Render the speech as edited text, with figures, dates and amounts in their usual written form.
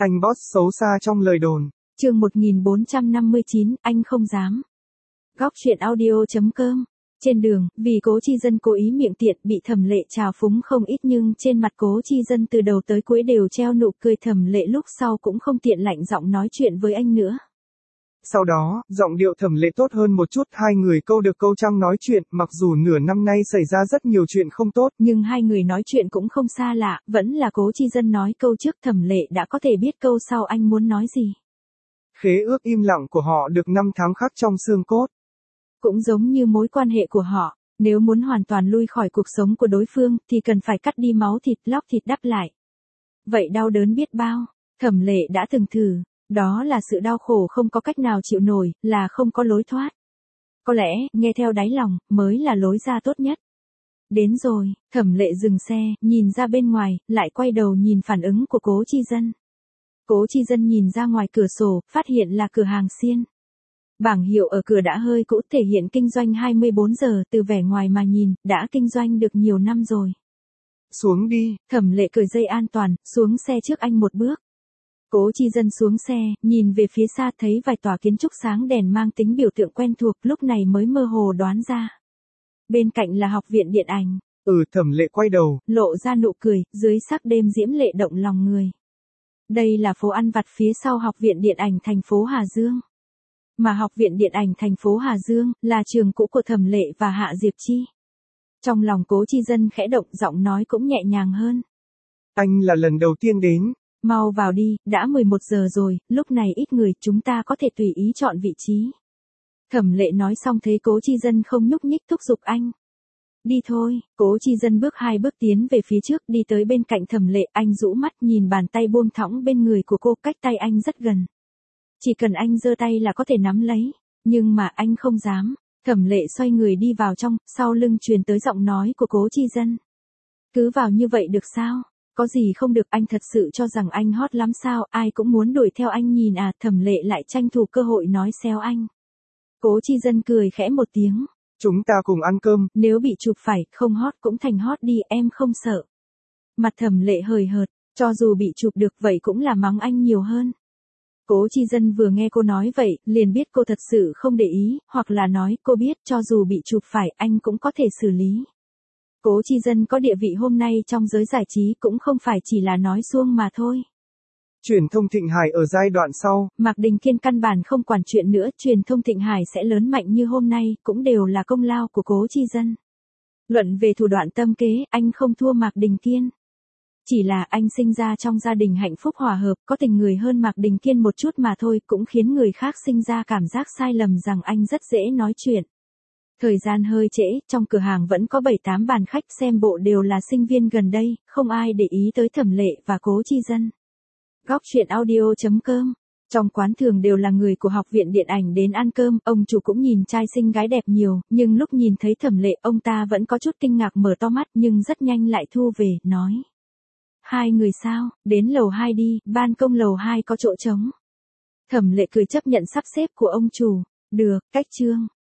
Anh boss xấu xa trong lời đồn. Chương 1459, anh không dám. Góc truyện audio.com. Trên đường, vì Cố Chi Dân cố ý miệng tiện bị Thẩm Lệ trào phúng không ít nhưng trên mặt Cố Chi Dân từ đầu tới cuối đều treo nụ cười. Thẩm Lệ lúc sau cũng không tiện lạnh giọng nói chuyện với anh nữa. Sau đó, giọng điệu Thẩm Lệ tốt hơn một chút, hai người câu được câu trăng nói chuyện, mặc dù nửa năm nay xảy ra rất nhiều chuyện không tốt, nhưng hai người nói chuyện cũng không xa lạ, vẫn là Cố Chi Dân nói câu trước, Thẩm Lệ đã có thể biết câu sau anh muốn nói gì. Khế ước im lặng của họ được 5 tháng khắc trong xương cốt. Cũng giống như mối quan hệ của họ, nếu muốn hoàn toàn lui khỏi cuộc sống của đối phương thì cần phải cắt đi máu thịt, lóc thịt đắp lại. Vậy đau đớn biết bao, Thẩm Lệ đã từng thử, đó là sự đau khổ không có cách nào chịu nổi, là không có lối thoát. Có lẽ, nghe theo đáy lòng, mới là lối ra tốt nhất. Đến rồi, Thẩm Lệ dừng xe, nhìn ra bên ngoài, lại quay đầu nhìn phản ứng của Cố Chi Dân. Cố Chi Dân nhìn ra ngoài cửa sổ, phát hiện là cửa hàng xiên. Bảng hiệu ở cửa đã hơi cũ, thể hiện kinh doanh 24 giờ, từ vẻ ngoài mà nhìn, đã kinh doanh được nhiều năm rồi. Xuống đi. Thẩm Lệ cởi dây an toàn, xuống xe trước anh một bước. Cố Chi Dân xuống xe, nhìn về phía xa thấy vài tòa kiến trúc sáng đèn mang tính biểu tượng quen thuộc, lúc này mới mơ hồ đoán ra. Bên cạnh là học viện điện ảnh. Thẩm Lệ quay đầu, lộ ra nụ cười, dưới sắc đêm diễm lệ động lòng người. Đây là phố ăn vặt phía sau học viện điện ảnh thành phố Hà Dương. Mà học viện điện ảnh thành phố Hà Dương, là trường cũ của Thẩm Lệ và Hạ Diệp Chi. Trong lòng Cố Chi Dân khẽ động, giọng nói cũng nhẹ nhàng hơn. Anh là lần đầu tiên đến. Mau vào đi, đã 11 giờ rồi, lúc này ít người, chúng ta có thể tùy ý chọn vị trí. Thẩm Lệ nói xong thấy Cố Chi Dân không nhúc nhích thúc giục anh. Đi thôi, Cố Chi Dân bước 2 bước tiến về phía trước, đi tới bên cạnh Thẩm Lệ, anh rũ mắt nhìn bàn tay buông thõng bên người của cô, cách tay anh rất gần. Chỉ cần anh giơ tay là có thể nắm lấy, nhưng mà anh không dám. Thẩm Lệ xoay người đi vào trong, sau lưng truyền tới giọng nói của Cố Chi Dân. Cứ vào như vậy được sao? Có gì không được, anh thật sự cho rằng anh hot lắm sao, ai cũng muốn đuổi theo anh nhìn à, Thẩm Lệ lại tranh thủ cơ hội nói xéo anh. Cố Chi Dân cười khẽ một tiếng. Chúng ta cùng ăn cơm. Nếu bị chụp phải, không hot cũng thành hot đi, em không sợ. Mặt Thẩm Lệ hời hợt, cho dù bị chụp được vậy cũng là mắng anh nhiều hơn. Cố Chi Dân vừa nghe cô nói vậy, liền biết cô thật sự không để ý, hoặc là nói cô biết cho dù bị chụp phải anh cũng có thể xử lý. Cố Chi Dân có địa vị hôm nay trong giới giải trí cũng không phải chỉ là nói suông mà thôi. Truyền thông Thịnh Hải ở giai đoạn sau, Mạc Đình Kiên căn bản không quản chuyện nữa, truyền thông Thịnh Hải sẽ lớn mạnh như hôm nay, cũng đều là công lao của Cố Chi Dân. Luận về thủ đoạn tâm kế, anh không thua Mạc Đình Kiên. Chỉ là anh sinh ra trong gia đình hạnh phúc hòa hợp, có tình người hơn Mạc Đình Kiên một chút mà thôi, cũng khiến người khác sinh ra cảm giác sai lầm rằng anh rất dễ nói chuyện. Thời gian hơi trễ, trong cửa hàng vẫn có 7-8 bàn khách, xem bộ đều là sinh viên gần đây, không ai để ý tới Thẩm Lệ và Cố Chi Dân. Góc truyện audio.com. Trong quán thường đều là người của học viện điện ảnh đến ăn cơm, ông chủ cũng nhìn trai xinh gái đẹp nhiều, nhưng lúc nhìn thấy Thẩm Lệ, ông ta vẫn có chút kinh ngạc mở to mắt nhưng rất nhanh lại thu về, nói. Hai người sao, đến lầu 2 đi, ban công lầu 2 có chỗ trống. Thẩm Lệ cười chấp nhận sắp xếp của ông chủ. Được, cách chương.